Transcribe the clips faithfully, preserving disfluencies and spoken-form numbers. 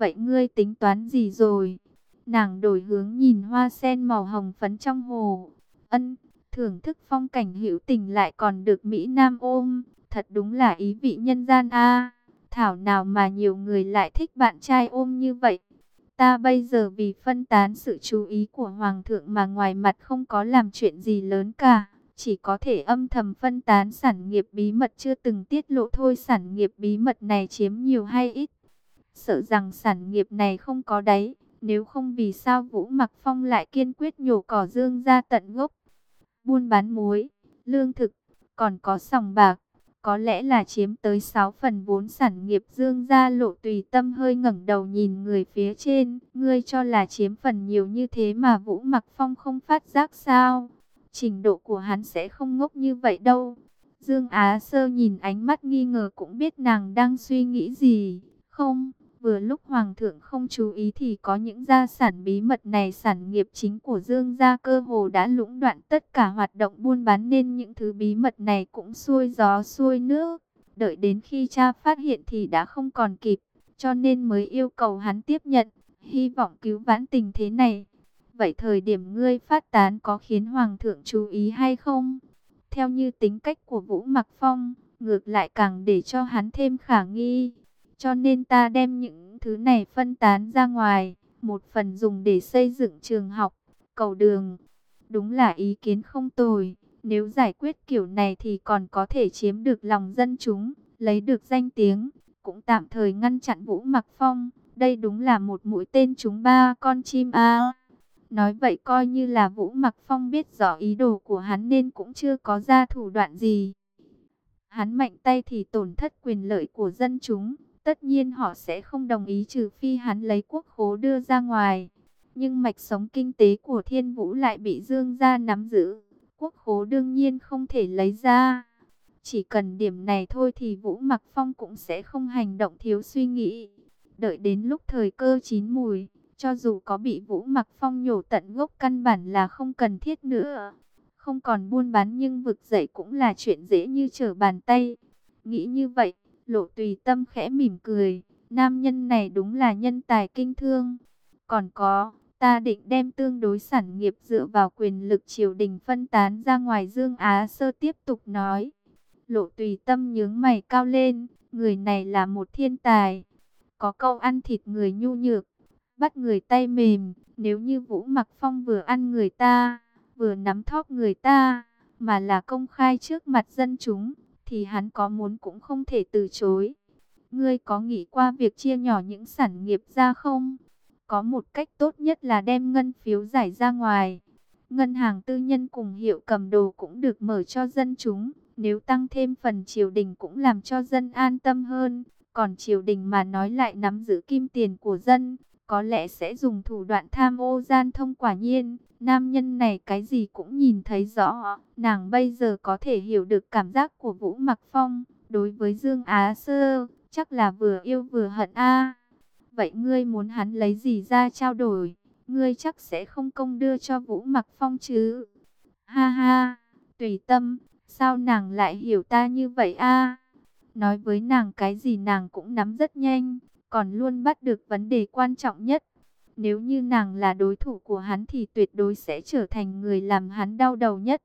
vậy ngươi tính toán gì rồi? Nàng đổi hướng nhìn hoa sen màu hồng phấn trong hồ. Ân, thưởng thức phong cảnh hữu tình lại còn được Mỹ Nam ôm, thật đúng là ý vị nhân gian a. Thảo nào mà nhiều người lại thích bạn trai ôm như vậy. Ta bây giờ vì phân tán sự chú ý của Hoàng thượng mà ngoài mặt không có làm chuyện gì lớn cả. Chỉ có thể âm thầm phân tán sản nghiệp bí mật chưa từng tiết lộ thôi. Sản nghiệp bí mật này chiếm nhiều hay ít? Sợ rằng sản nghiệp này không có đáy. Nếu không vì sao Vũ Mặc Phong lại kiên quyết nhổ cỏ Dương ra tận gốc. Buôn bán muối, lương thực, còn có sòng bạc. Có lẽ là chiếm tới sáu phần vốn sản nghiệp Dương gia. Lộ Tùy Tâm hơi ngẩng đầu nhìn người phía trên. Ngươi cho là chiếm phần nhiều như thế mà Vũ Mặc Phong không phát giác sao? Trình độ của hắn sẽ không ngốc như vậy đâu. Dương Á Sơ nhìn ánh mắt nghi ngờ cũng biết nàng đang suy nghĩ gì. Không, vừa lúc Hoàng thượng không chú ý thì có những gia sản bí mật này. Sản nghiệp chính của Dương gia cơ hồ đã lũng đoạn tất cả hoạt động buôn bán, nên những thứ bí mật này cũng xuôi gió xuôi nước. Đợi đến khi cha phát hiện thì đã không còn kịp, cho nên mới yêu cầu hắn tiếp nhận, hy vọng cứu vãn tình thế này. Vậy thời điểm ngươi phát tán có khiến Hoàng thượng chú ý hay không? Theo như tính cách của Vũ Mặc Phong, ngược lại càng để cho hắn thêm khả nghi. Cho nên ta đem những thứ này phân tán ra ngoài, một phần dùng để xây dựng trường học, cầu đường. Đúng là ý kiến không tồi, nếu giải quyết kiểu này thì còn có thể chiếm được lòng dân chúng, lấy được danh tiếng, cũng tạm thời ngăn chặn Vũ Mặc Phong. Đây đúng là một mũi tên trúng ba con chim a. Nói vậy coi như là Vũ Mặc Phong biết rõ ý đồ của hắn nên cũng chưa có ra thủ đoạn gì. Hắn mạnh tay thì tổn thất quyền lợi của dân chúng. Tất nhiên họ sẽ không đồng ý trừ phi hắn lấy quốc khố đưa ra ngoài. Nhưng mạch sống kinh tế của Thiên Vũ lại bị Dương gia nắm giữ. Quốc khố đương nhiên không thể lấy ra. Chỉ cần điểm này thôi thì Vũ Mặc Phong cũng sẽ không hành động thiếu suy nghĩ. Đợi đến lúc thời cơ chín mùi, cho dù có bị Vũ Mặc Phong nhổ tận gốc căn bản là không cần thiết nữa. Không còn buôn bán nhưng vực dậy cũng là chuyện dễ như trở bàn tay. Nghĩ như vậy, Lộ Tùy Tâm khẽ mỉm cười. Nam nhân này đúng là nhân tài kinh thương. Còn có, ta định đem tương đối sản nghiệp dựa vào quyền lực triều đình phân tán ra ngoài. Dương Á Sơ tiếp tục nói. Lộ Tùy Tâm nhướng mày cao lên. Người này là một thiên tài. Có câu ăn thịt người nhu nhược, bắt người tay mềm. Nếu như Vũ Mặc Phong vừa ăn người ta, vừa nắm thóp người ta, mà là công khai trước mặt dân chúng, thì hắn có muốn cũng không thể từ chối. Ngươi có nghĩ qua việc chia nhỏ những sản nghiệp ra không? Có một cách tốt nhất là đem ngân phiếu giải ra ngoài. Ngân hàng tư nhân cùng hiệu cầm đồ cũng được mở cho dân chúng. Nếu tăng thêm phần triều đình cũng làm cho dân an tâm hơn. Còn triều đình mà nói lại nắm giữ kim tiền của dân, có lẽ sẽ dùng thủ đoạn tham ô gian thông. Quả nhiên, nam nhân này cái gì cũng nhìn thấy rõ. Nàng bây giờ có thể hiểu được cảm giác của Vũ Mặc Phong đối với Dương Á Sơ, chắc là vừa yêu vừa hận a. Vậy ngươi muốn hắn lấy gì ra trao đổi? Ngươi chắc sẽ không công đưa cho Vũ Mặc Phong chứ? Ha ha, Tùy Tâm, sao nàng lại hiểu ta như vậy a? Nói với nàng cái gì nàng cũng nắm rất nhanh, còn luôn bắt được vấn đề quan trọng nhất. Nếu như nàng là đối thủ của hắn thì tuyệt đối sẽ trở thành người làm hắn đau đầu nhất.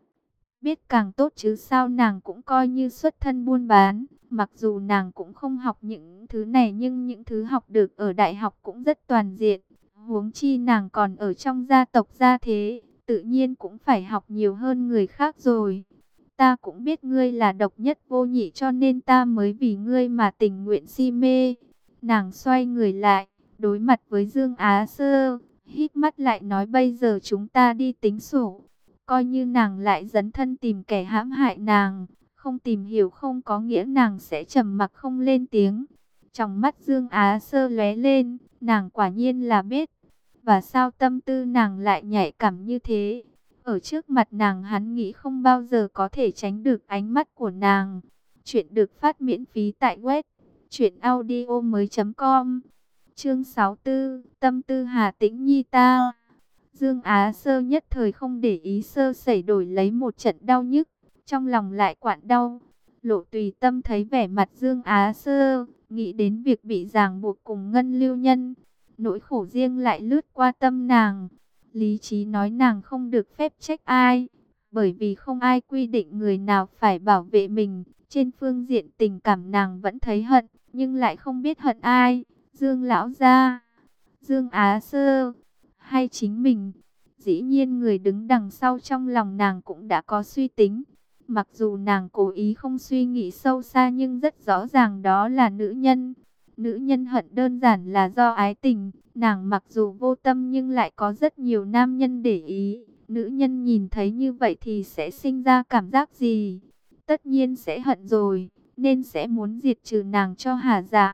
Biết càng tốt chứ sao, nàng cũng coi như xuất thân buôn bán. Mặc dù nàng cũng không học những thứ này nhưng những thứ học được ở đại học cũng rất toàn diện. Huống chi nàng còn ở trong gia tộc gia thế, tự nhiên cũng phải học nhiều hơn người khác rồi. Ta cũng biết ngươi là độc nhất vô nhị cho nên ta mới vì ngươi mà tình nguyện si mê. Nàng xoay người lại, đối mặt với Dương Á Sơ, hít mắt lại nói bây giờ chúng ta đi tính sổ. Coi như nàng lại dấn thân tìm kẻ hãm hại nàng, không tìm hiểu không có nghĩa nàng sẽ trầm mặc không lên tiếng. Trong mắt Dương Á Sơ lóe lên, nàng quả nhiên là biết. Và sao tâm tư nàng lại nhạy cảm như thế? Ở trước mặt nàng hắn nghĩ không bao giờ có thể tránh được ánh mắt của nàng. Chuyện được phát miễn phí tại web truyện audio mới chấm com. Chương sáu mươi tư, tâm tư Hà Tĩnh Nhi ta. Dương Á Sơ nhất thời không để ý sơ sẩy đổi lấy một trận đau nhức, trong lòng lại quặn đau. Lộ Tùy Tâm thấy vẻ mặt Dương Á Sơ, nghĩ đến việc bị ràng buộc cùng Ngân Lưu Nhân. Nỗi khổ riêng lại lướt qua tâm nàng. Lý trí nói nàng không được phép trách ai, bởi vì không ai quy định người nào phải bảo vệ mình. Trên phương diện tình cảm nàng vẫn thấy hận, nhưng lại không biết hận ai. Dương lão gia, Dương Á Sơ, hay chính mình. Dĩ nhiên người đứng đằng sau trong lòng nàng cũng đã có suy tính. Mặc dù nàng cố ý không suy nghĩ sâu xa nhưng rất rõ ràng đó là nữ nhân. Nữ nhân hận đơn giản là do ái tình. Nàng mặc dù vô tâm nhưng lại có rất nhiều nam nhân để ý. Nữ nhân nhìn thấy như vậy thì sẽ sinh ra cảm giác gì? Tất nhiên sẽ hận rồi, nên sẽ muốn diệt trừ nàng cho hả dạ.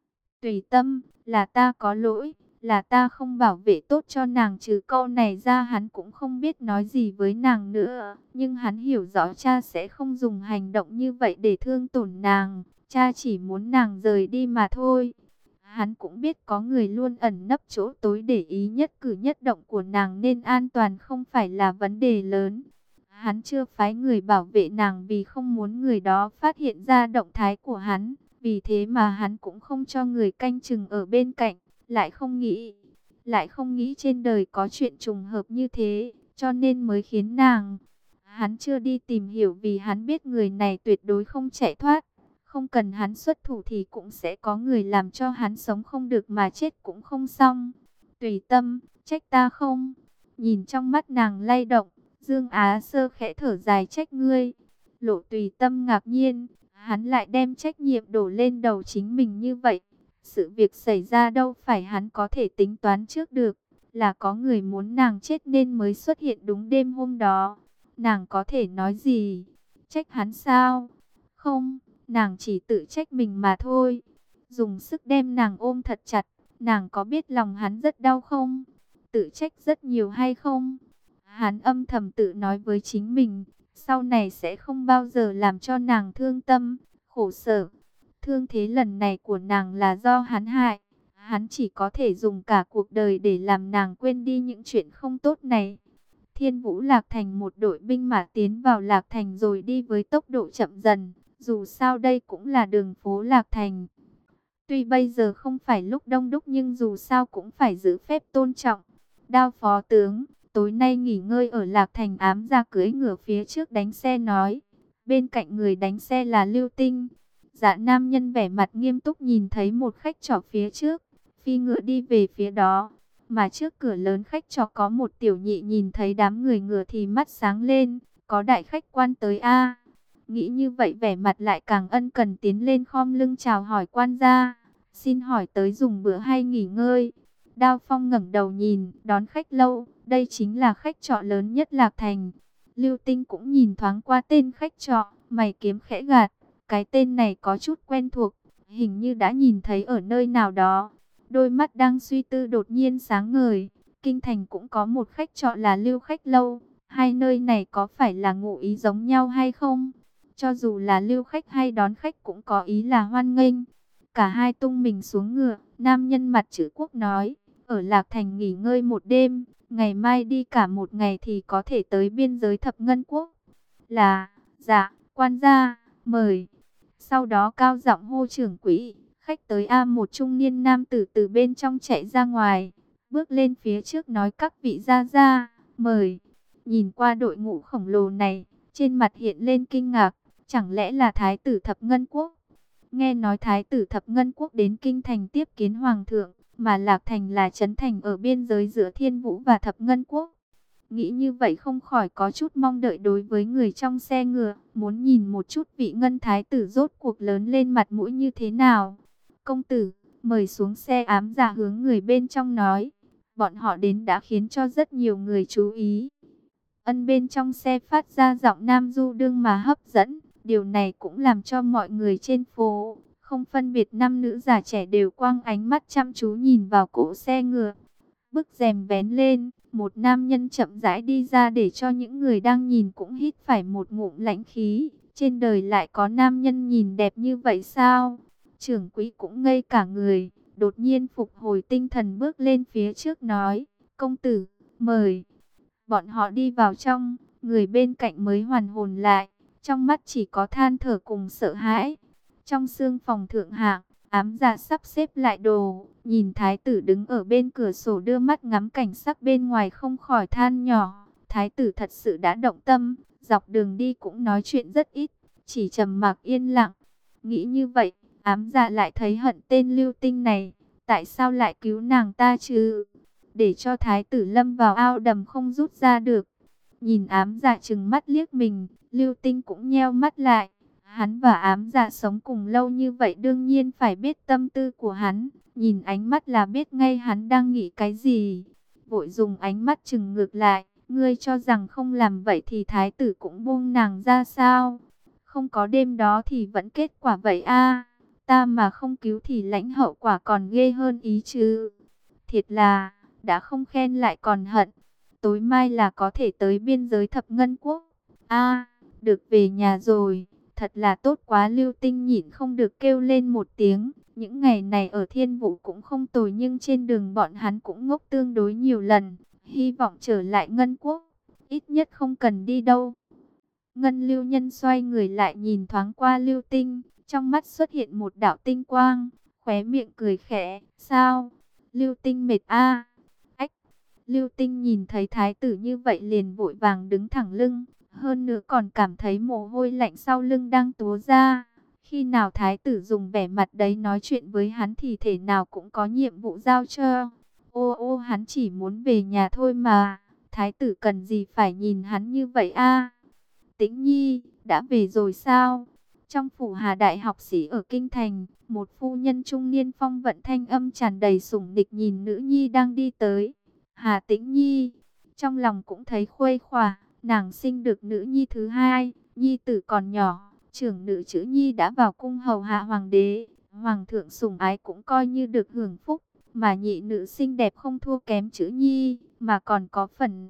Tùy Tâm, là ta có lỗi, là ta không bảo vệ tốt cho nàng. Trừ câu này ra hắn cũng không biết nói gì với nàng nữa. Nhưng hắn hiểu rõ cha sẽ không dùng hành động như vậy để thương tổn nàng. Cha chỉ muốn nàng rời đi mà thôi. Hắn cũng biết có người luôn ẩn nấp chỗ tối để ý nhất cử nhất động của nàng nên an toàn không phải là vấn đề lớn. Hắn chưa phái người bảo vệ nàng vì không muốn người đó phát hiện ra động thái của hắn. Vì thế mà hắn cũng không cho người canh chừng ở bên cạnh. Lại không nghĩ, lại không nghĩ trên đời có chuyện trùng hợp như thế, cho nên mới khiến nàng. Hắn chưa đi tìm hiểu vì hắn biết người này tuyệt đối không chạy thoát. Không cần hắn xuất thủ thì cũng sẽ có người làm cho hắn sống không được mà chết cũng không xong. Tùy Tâm, trách ta không? Nhìn trong mắt nàng lay động, Dương Á Sơ khẽ thở dài trách ngươi. Lộ Tùy Tâm ngạc nhiên, hắn lại đem trách nhiệm đổ lên đầu chính mình như vậy. Sự việc xảy ra đâu phải hắn có thể tính toán trước được, là có người muốn nàng chết nên mới xuất hiện đúng đêm hôm đó. Nàng có thể nói gì? Trách hắn sao? Không, nàng chỉ tự trách mình mà thôi. Dùng sức đem nàng ôm thật chặt, nàng có biết lòng hắn rất đau không? Tự trách rất nhiều hay không? Hắn âm thầm tự nói với chính mình, sau này sẽ không bao giờ làm cho nàng thương tâm, khổ sở. Thương thế lần này của nàng là do hắn hại. Hắn chỉ có thể dùng cả cuộc đời để làm nàng quên đi những chuyện không tốt này. Thiên Vũ Lạc Thành một đội binh mã tiến vào Lạc Thành rồi đi với tốc độ chậm dần. Dù sao đây cũng là đường phố Lạc Thành. Tuy bây giờ không phải lúc đông đúc nhưng dù sao cũng phải giữ phép tôn trọng. Đao phó tướng, tối nay nghỉ ngơi ở Lạc Thành. Ám ra cưỡi ngựa phía trước đánh xe nói. Bên cạnh người đánh xe là Lưu Tinh. Dạ nam nhân vẻ mặt nghiêm túc nhìn thấy một khách trọ phía trước, phi ngựa đi về phía đó. Mà trước cửa lớn khách trọ có một tiểu nhị nhìn thấy đám người ngựa thì mắt sáng lên, có đại khách quan tới a. Nghĩ như vậy vẻ mặt lại càng ân cần tiến lên khom lưng chào hỏi quan gia. Xin hỏi tới dùng bữa hay nghỉ ngơi? Đao Phong ngẩng đầu nhìn, đón khách lâu, đây chính là khách trọ lớn nhất Lạc Thành. Lưu Tinh cũng nhìn thoáng qua tên khách trọ, mày kiếm khẽ gạt. Cái tên này có chút quen thuộc, hình như đã nhìn thấy ở nơi nào đó. Đôi mắt đang suy tư đột nhiên sáng ngời. Kinh thành cũng có một khách trọ là Lưu Khách Lâu. Hai nơi này có phải là ngụ ý giống nhau hay không? Cho dù là lưu khách hay đón khách cũng có ý là hoan nghênh. Cả hai tung mình xuống ngựa. Nam nhân mặt chữ quốc nói, ở Lạc Thành nghỉ ngơi một đêm, ngày mai đi cả một ngày thì có thể tới biên giới Thập Ngân Quốc. Là, dạ, quan gia, mời. Sau đó cao giọng hô trưởng quỹ, khách tới a. Một trung niên nam tử từ bên trong chạy ra ngoài, bước lên phía trước nói các vị gia gia, mời. Nhìn qua đội ngũ khổng lồ này, trên mặt hiện lên kinh ngạc, chẳng lẽ là Thái tử Thập Ngân Quốc? Nghe nói Thái tử Thập Ngân Quốc đến kinh thành tiếp kiến hoàng thượng, mà Lạc Thành là trấn thành ở biên giới giữa Thiên Vũ và Thập Ngân Quốc. Nghĩ như vậy không khỏi có chút mong đợi đối với người trong xe ngựa, muốn nhìn một chút vị ngân thái tử rốt cuộc lớn lên mặt mũi như thế nào. Công tử, mời xuống xe. Ám giả hướng người bên trong nói, bọn họ đến đã khiến cho rất nhiều người chú ý. Ân bên trong xe phát ra giọng nam du đương mà hấp dẫn, điều này cũng làm cho mọi người trên phố, không phân biệt nam nữ già trẻ đều quăng ánh mắt chăm chú nhìn vào cỗ xe ngựa. Bức rèm vén lên, một nam nhân chậm rãi đi ra để cho những người đang nhìn cũng hít phải một ngụm lãnh khí. Trên đời lại có nam nhân nhìn đẹp như vậy sao? Trưởng quỹ cũng ngây cả người, đột nhiên phục hồi tinh thần bước lên phía trước nói, công tử, mời. Bọn họ đi vào trong, người bên cạnh mới hoàn hồn lại, trong mắt chỉ có than thở cùng sợ hãi. Trong sương phòng thượng hạng, ám dạ sắp xếp lại đồ, nhìn thái tử đứng ở bên cửa sổ đưa mắt ngắm cảnh sắc bên ngoài không khỏi than nhỏ. Thái tử thật sự đã động tâm, dọc đường đi cũng nói chuyện rất ít, chỉ trầm mặc yên lặng. Nghĩ như vậy, ám dạ lại thấy hận tên Lưu Tinh này, tại sao lại cứu nàng ta chứ? Để cho thái tử lâm vào ao đầm không rút ra được. Nhìn ám dạ trừng mắt liếc mình, Lưu Tinh cũng nheo mắt lại. Hắn và ám dạ sống cùng lâu như vậy đương nhiên phải biết tâm tư của hắn. Nhìn ánh mắt là biết ngay hắn đang nghĩ cái gì. Vội dùng ánh mắt trừng ngược lại. Ngươi cho rằng không làm vậy thì thái tử cũng buông nàng ra sao? Không có đêm đó thì vẫn kết quả vậy a. Ta mà không cứu thì lãnh hậu quả còn ghê hơn ý chứ. Thiệt là, đã không khen lại còn hận. Tối mai là có thể tới biên giới thập ngân quốc. A, được về nhà rồi. Thật là tốt quá. Lưu Tinh nhịn không được kêu lên một tiếng. Những ngày này ở Thiên Vũ cũng không tồi, nhưng trên đường bọn hắn cũng ngốc tương đối nhiều lần. Hy vọng trở lại Ngân Quốc, ít nhất không cần đi đâu. Ngân Lưu Nhân xoay người lại nhìn thoáng qua Lưu Tinh, trong mắt xuất hiện một đạo tinh quang, khóe miệng cười khẽ. Sao? Lưu Tinh mệt a? Ách! Lưu Tinh nhìn thấy thái tử như vậy liền vội vàng đứng thẳng lưng, hơn nữa còn cảm thấy mồ hôi lạnh sau lưng đang túa ra. Khi nào thái tử dùng vẻ mặt đấy nói chuyện với hắn thì thể nào cũng có nhiệm vụ giao cho. Ô ô, hắn chỉ muốn về nhà thôi mà, thái tử cần gì phải nhìn hắn như vậy a? Tĩnh Nhi, đã về rồi sao? Trong phủ Hà đại học sĩ ở kinh thành, một phu nhân trung niên phong vận thanh âm tràn đầy sủng nịch nhìn nữ nhi đang đi tới. Hà Tĩnh Nhi, trong lòng cũng thấy khuây khỏa, nàng sinh được nữ nhi thứ hai, nhi tử còn nhỏ, trưởng nữ chữ Nhi đã vào cung hầu hạ hoàng đế, hoàng thượng sủng ái cũng coi như được hưởng phúc. Mà nhị nữ xinh đẹp không thua kém chữ Nhi, mà còn có phần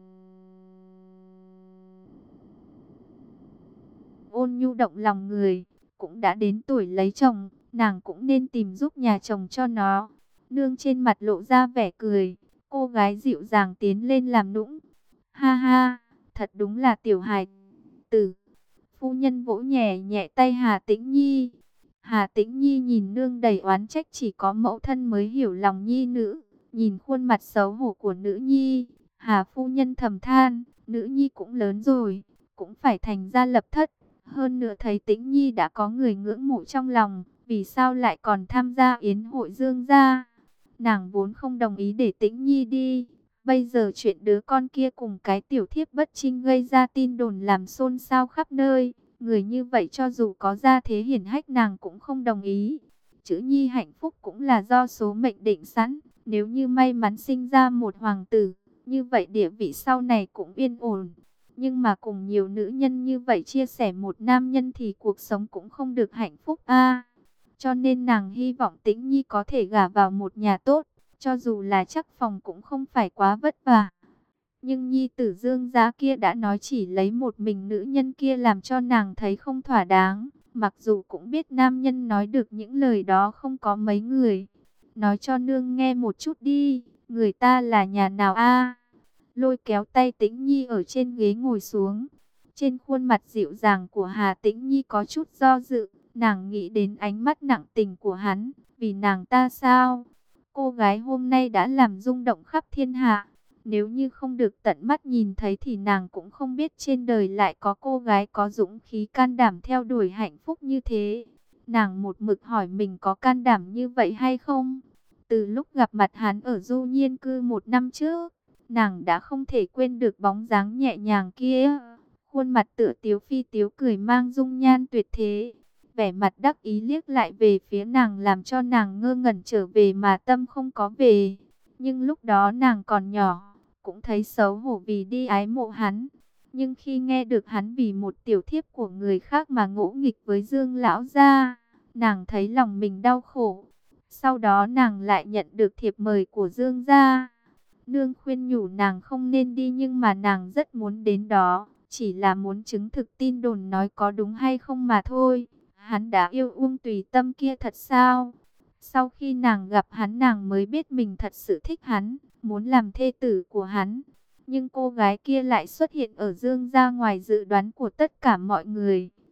ôn nhu động lòng người. Cũng đã đến tuổi lấy chồng, nàng cũng nên tìm giúp nhà chồng cho nó. Nương trên mặt lộ ra vẻ cười, cô gái dịu dàng tiến lên làm nũng. Ha ha, thật đúng là tiểu hài tử. Phu nhân vỗ nhẹ nhẹ tay Hà Tĩnh Nhi. Hà Tĩnh Nhi nhìn nương đầy oán trách, chỉ có mẫu thân mới hiểu lòng nhi nữ. Nhìn khuôn mặt xấu hổ của nữ nhi, Hà phu nhân thầm than, nữ nhi cũng lớn rồi, cũng phải thành gia lập thất. Hơn nữa thấy Tĩnh Nhi đã có người ngưỡng mộ trong lòng, vì sao lại còn tham gia yến hội Dương gia? Nàng vốn không đồng ý để Tĩnh Nhi đi. Bây giờ chuyện đứa con kia cùng cái tiểu thiếp bất trinh gây ra tin đồn làm xôn xao khắp nơi. Người như vậy cho dù có gia thế hiển hách nàng cũng không đồng ý. Chữ Nhi hạnh phúc cũng là do số mệnh định sẵn. Nếu như may mắn sinh ra một hoàng tử, như vậy địa vị sau này cũng yên ổn. Nhưng mà cùng nhiều nữ nhân như vậy chia sẻ một nam nhân thì cuộc sống cũng không được hạnh phúc a. Cho nên nàng hy vọng Tĩnh Nhi có thể gả vào một nhà tốt, cho dù là chắc phòng cũng không phải quá vất vả. Nhưng nhi tử Dương gia kia đã nói chỉ lấy một mình nữ nhân kia làm cho nàng thấy không thỏa đáng. Mặc dù cũng biết nam nhân nói được những lời đó không có mấy người. Nói cho nương nghe một chút đi, người ta là nhà nào a? Lôi kéo tay Tĩnh Nhi ở trên ghế ngồi xuống. Trên khuôn mặt dịu dàng của Hà Tĩnh Nhi có chút do dự. Nàng nghĩ đến ánh mắt nặng tình của hắn, vì nàng ta sao? Cô gái hôm nay đã làm rung động khắp thiên hạ. Nếu như không được tận mắt nhìn thấy thì nàng cũng không biết trên đời lại có cô gái có dũng khí can đảm theo đuổi hạnh phúc như thế. Nàng một mực hỏi mình có can đảm như vậy hay không? Từ lúc gặp mặt hắn ở Du Nhiên Cư một năm trước, nàng đã không thể quên được bóng dáng nhẹ nhàng kia. Khuôn mặt tựa tiếu phi tiếu cười mang dung nhan tuyệt thế. Vẻ mặt đắc ý liếc lại về phía nàng làm cho nàng ngơ ngẩn trở về mà tâm không có về. Nhưng lúc đó nàng còn nhỏ, cũng thấy xấu hổ vì đi ái mộ hắn. Nhưng khi nghe được hắn vì một tiểu thiếp của người khác mà ngỗ nghịch với Dương lão gia, nàng thấy lòng mình đau khổ. Sau đó nàng lại nhận được thiệp mời của Dương gia. Nương khuyên nhủ nàng không nên đi nhưng mà nàng rất muốn đến đó, chỉ là muốn chứng thực tin đồn nói có đúng hay không mà thôi. Hắn đã yêu Uông Tùy Tâm kia thật sao? Sau khi nàng gặp hắn nàng mới biết mình thật sự thích hắn, muốn làm thê tử của hắn. Nhưng cô gái kia lại xuất hiện ở Dương gia ngoài dự đoán của tất cả mọi người.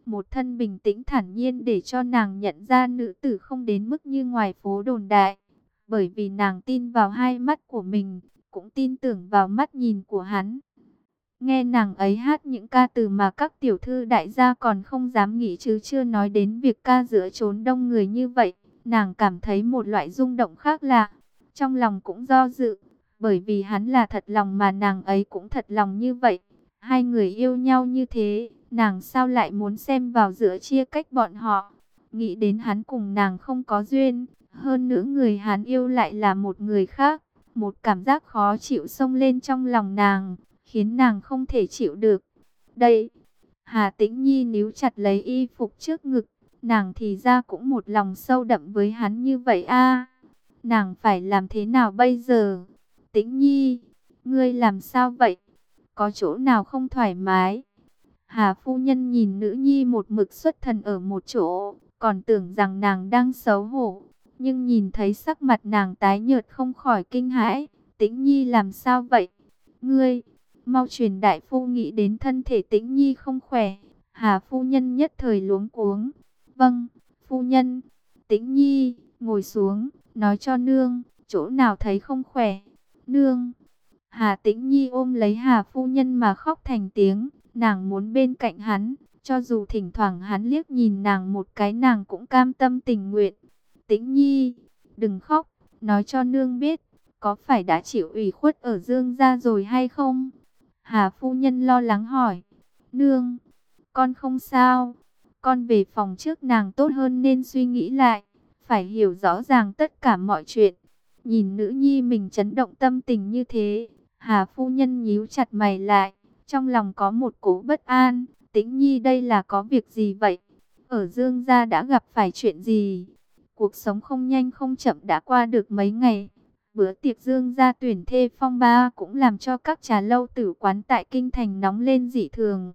một thân bình tĩnh thản nhiên để cho nàng nhận ra nữ tử không đến mức như ngoài phố đồn đại. Bởi vì nàng tin vào hai mắt của mình, cũng tin tưởng vào mắt nhìn của hắn. Nghe nàng ấy hát những ca từ mà các tiểu thư đại gia còn không dám nghĩ, chứ chưa nói đến việc ca giữa chốn đông người như vậy. Nàng cảm thấy một loại rung động khác lạ, trong lòng cũng do dự, bởi vì hắn là thật lòng mà nàng ấy cũng thật lòng như vậy. Hai người yêu nhau như thế, nàng sao lại muốn xem vào giữa chia cách bọn họ. Nghĩ đến hắn cùng nàng không có duyên, hơn nữa người hắn yêu lại là một người khác. Một cảm giác khó chịu xông lên trong lòng nàng, khiến nàng không thể chịu được. Đây, Hà Tĩnh Nhi níu chặt lấy y phục trước ngực, nàng thì ra cũng một lòng sâu đậm với hắn như vậy a. Nàng phải làm thế nào bây giờ? Tĩnh Nhi, ngươi làm sao vậy? Có chỗ nào không thoải mái? Hà phu nhân nhìn nữ nhi một mực xuất thần ở một chỗ, còn tưởng rằng nàng đang xấu hổ, nhưng nhìn thấy sắc mặt nàng tái nhợt không khỏi kinh hãi. Tĩnh Nhi làm sao vậy? Ngươi, mau truyền đại phu, nghĩ đến thân thể Tĩnh Nhi không khỏe. Hà phu nhân nhất thời luống cuống. Vâng, phu nhân. Tĩnh Nhi, ngồi xuống, nói cho nương, chỗ nào thấy không khỏe. Nương. Hà Tĩnh Nhi ôm lấy Hà phu nhân mà khóc thành tiếng. Nàng muốn bên cạnh hắn, cho dù thỉnh thoảng hắn liếc nhìn nàng một cái nàng cũng cam tâm tình nguyện. Tĩnh Nhi, đừng khóc, nói cho nương biết, có phải đã chịu ủy khuất ở Dương gia rồi hay không? Hà phu nhân lo lắng hỏi. Nương, con không sao, con về phòng trước, nàng tốt hơn nên suy nghĩ lại, phải hiểu rõ ràng tất cả mọi chuyện. Nhìn nữ nhi mình chấn động tâm tình như thế, Hà phu nhân nhíu chặt mày lại, trong lòng có một cỗ bất an. Tĩnh Nhi đây là có việc gì vậy? Ở Dương gia đã gặp phải chuyện gì? Cuộc sống không nhanh không chậm đã qua được mấy ngày. Bữa tiệc Dương gia tuyển thê phong ba cũng làm cho các trà lâu tử quán tại kinh thành nóng lên dị thường.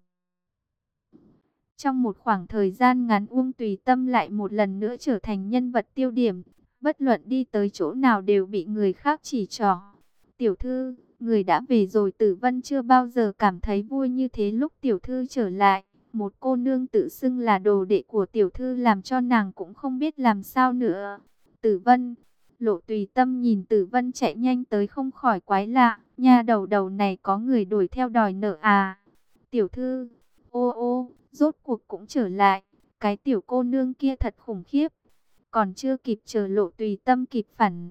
Trong một khoảng thời gian ngắn, Uông Tùy Tâm lại một lần nữa trở thành nhân vật tiêu điểm. Bất luận đi tới chỗ nào đều bị người khác chỉ trỏ. Tiểu thư, người đã về rồi. Tử Vân chưa bao giờ cảm thấy vui như thế lúc tiểu thư trở lại. Một cô nương tự xưng là đồ đệ của tiểu thư làm cho nàng cũng không biết làm sao nữa. Tử Vân, Lộ Tùy Tâm nhìn Tử Vân chạy nhanh tới không khỏi quái lạ. Nha đầu đầu này có người đuổi theo đòi nợ à? Tiểu thư, ô ô, rốt cuộc cũng trở lại. Cái tiểu cô nương kia thật khủng khiếp. Còn chưa kịp chờ Lộ Tùy Tâm kịp phản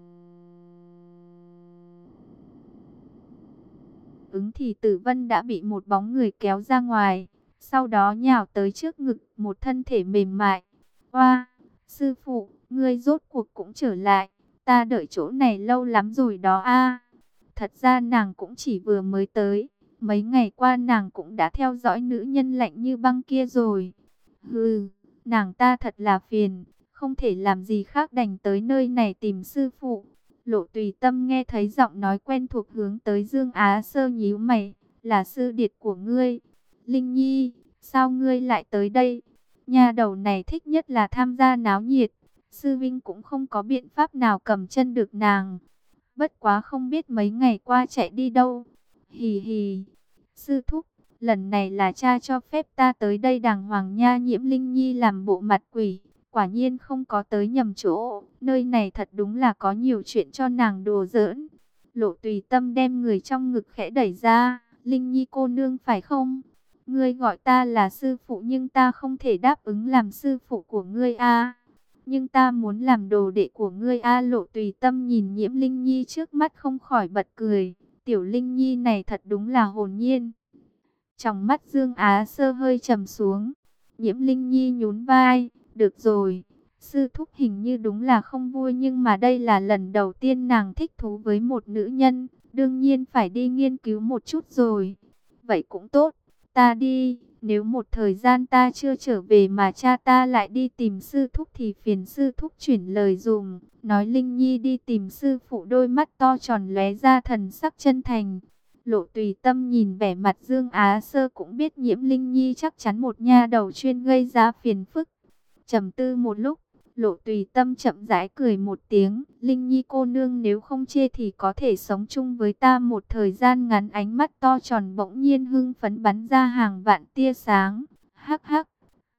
ứng thì Tử Vân đã bị một bóng người kéo ra ngoài, sau đó nhào tới trước ngực một thân thể mềm mại. Oa, sư phụ, ngươi rốt cuộc cũng trở lại, ta đợi chỗ này lâu lắm rồi đó a. Thật ra nàng cũng chỉ vừa mới tới, mấy ngày qua nàng cũng đã theo dõi nữ nhân lạnh như băng kia rồi. Hừ, nàng ta thật là phiền, không thể làm gì khác đành tới nơi này tìm sư phụ. Lộ Tùy Tâm nghe thấy giọng nói quen thuộc hướng tới Dương Á Sơ nhíu mày, là sư điệt của ngươi. Linh Nhi, sao ngươi lại tới đây? Nhà đầu này thích nhất là tham gia náo nhiệt, sư vinh cũng không có biện pháp nào cầm chân được nàng. Bất quá không biết mấy ngày qua chạy đi đâu. Hì hì, sư thúc, lần này là cha cho phép ta tới đây đàng hoàng nha. Nhiễm Linh Nhi làm bộ mặt quỷ. Quả nhiên không có tới nhầm chỗ, nơi này thật đúng là có nhiều chuyện cho nàng đùa giỡn. Lộ Tùy Tâm đem người trong ngực khẽ đẩy ra. Linh Nhi cô nương phải không? Ngươi gọi ta là sư phụ nhưng ta không thể đáp ứng làm sư phụ của ngươi a. Nhưng ta muốn làm đồ đệ của ngươi a. Lộ Tùy Tâm nhìn Nhiễm Linh Nhi trước mắt không khỏi bật cười. Tiểu Linh Nhi này thật đúng là hồn nhiên. Trong mắt Dương Á Sơ hơi trầm xuống. Nhiễm Linh Nhi nhún vai. Được rồi, sư thúc hình như đúng là không vui, nhưng mà đây là lần đầu tiên nàng thích thú với một nữ nhân, đương nhiên phải đi nghiên cứu một chút rồi. Vậy cũng tốt, ta đi, nếu một thời gian ta chưa trở về mà cha ta lại đi tìm sư thúc thì phiền sư thúc chuyển lời dùm. Nói Linh Nhi đi tìm sư phụ, đôi mắt to tròn lóe ra thần sắc chân thành. Lộ Tùy Tâm nhìn vẻ mặt Dương Á Sơ cũng biết Nhiễm Linh Nhi chắc chắn một nha đầu chuyên gây ra phiền phức. Trầm tư một lúc, Lộ Tùy Tâm chậm rãi cười một tiếng. Linh Nhi cô nương nếu không chê thì có thể sống chung với ta một thời gian ngắn. Ánh mắt to tròn bỗng nhiên hưng phấn bắn ra hàng vạn tia sáng. Hắc hắc,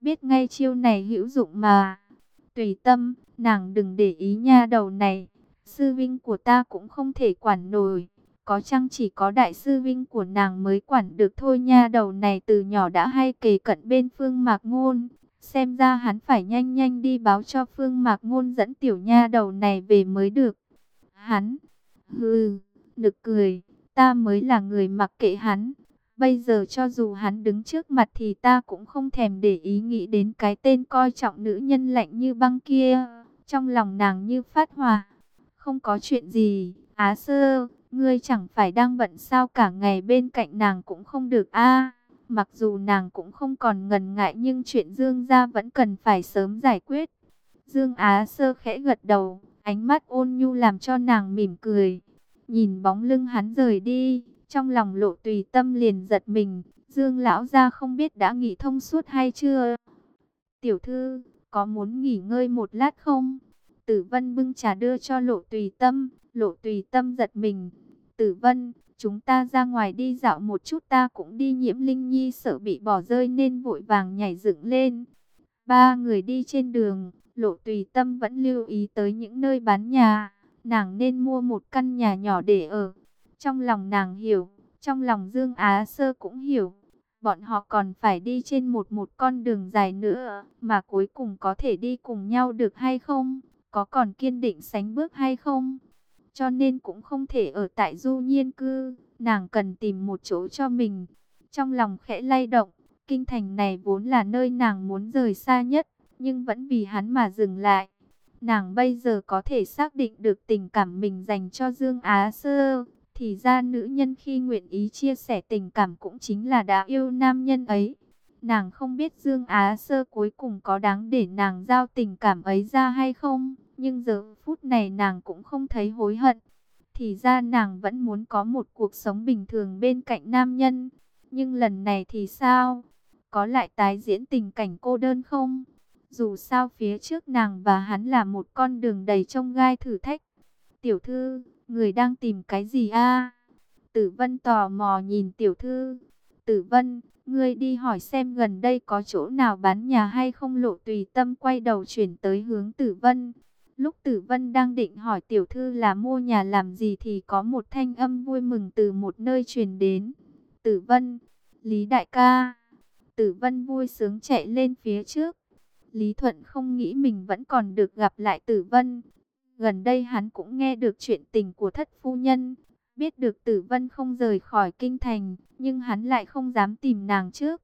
biết ngay chiêu này hữu dụng mà. Tùy tâm, nàng đừng để ý nha đầu này. Sư vinh của ta cũng không thể quản nổi. Có chăng chỉ có đại sư vinh của nàng mới quản được thôi. Nha đầu này từ nhỏ đã hay kề cận bên Phương Mạc Ngôn. Xem ra hắn phải nhanh nhanh đi báo cho Phương Mạc Ngôn dẫn tiểu nha đầu này về mới được. Hắn, hừ, nực cười, ta mới là người mặc kệ hắn. Bây giờ cho dù hắn đứng trước mặt thì ta cũng không thèm để ý nghĩ đến cái tên coi trọng nữ nhân lạnh như băng kia. Trong lòng nàng như phát hỏa. Không có chuyện gì, Á Sơ, ngươi chẳng phải đang bận sao, cả ngày bên cạnh nàng cũng không được a. Mặc dù nàng cũng không còn ngần ngại nhưng chuyện Dương gia vẫn cần phải sớm giải quyết. Dương Á Sơ khẽ gật đầu, ánh mắt ôn nhu làm cho nàng mỉm cười. Nhìn bóng lưng hắn rời đi, trong lòng Lộ Tùy Tâm liền giật mình. Dương lão gia không biết đã nghĩ thông suốt hay chưa? Tiểu thư, có muốn nghỉ ngơi một lát không? Tử Vân bưng trà đưa cho Lộ Tùy Tâm. Lộ Tùy Tâm giật mình. Tử Vân, chúng ta ra ngoài đi dạo một chút, ta cũng đi. Nhiễm Linh Nhi sợ bị bỏ rơi nên vội vàng nhảy dựng lên. Ba người đi trên đường, Lộ Tùy Tâm vẫn lưu ý tới những nơi bán nhà. Nàng nên mua một căn nhà nhỏ để ở. Trong lòng nàng hiểu, trong lòng Dương Á Sơ cũng hiểu. Bọn họ còn phải đi trên một một con đường dài nữa, mà cuối cùng có thể đi cùng nhau được hay không? Có còn kiên định sánh bước hay không? Cho nên cũng không thể ở tại Du Nhiên cư, nàng cần tìm một chỗ cho mình. Trong lòng khẽ lay động, kinh thành này vốn là nơi nàng muốn rời xa nhất, nhưng vẫn vì hắn mà dừng lại. Nàng bây giờ có thể xác định được tình cảm mình dành cho Dương Á Sơ. Thì ra nữ nhân khi nguyện ý chia sẻ tình cảm cũng chính là đã yêu nam nhân ấy. Nàng không biết Dương Á Sơ cuối cùng có đáng để nàng giao tình cảm ấy ra hay không. Nhưng giờ phút này nàng cũng không thấy hối hận. Thì ra nàng vẫn muốn có một cuộc sống bình thường bên cạnh nam nhân. Nhưng lần này thì sao? Có lại tái diễn tình cảnh cô đơn không? Dù sao phía trước nàng và hắn là một con đường đầy chông gai thử thách. Tiểu thư, người đang tìm cái gì a? Tử Vân tò mò nhìn tiểu thư. Tử Vân, ngươi đi hỏi xem gần đây có chỗ nào bán nhà hay không. Lộ Tùy Tâm quay đầu chuyển tới hướng Tử Vân. Lúc Tử Vân đang định hỏi tiểu thư là mua nhà làm gì thì có một thanh âm vui mừng từ một nơi truyền đến. Tử Vân, Lý đại ca. Tử Vân vui sướng chạy lên phía trước. Lý Thuận không nghĩ mình vẫn còn được gặp lại Tử Vân. Gần đây hắn cũng nghe được chuyện tình của thất phu nhân, biết được Tử Vân không rời khỏi kinh thành, nhưng hắn lại không dám tìm nàng trước.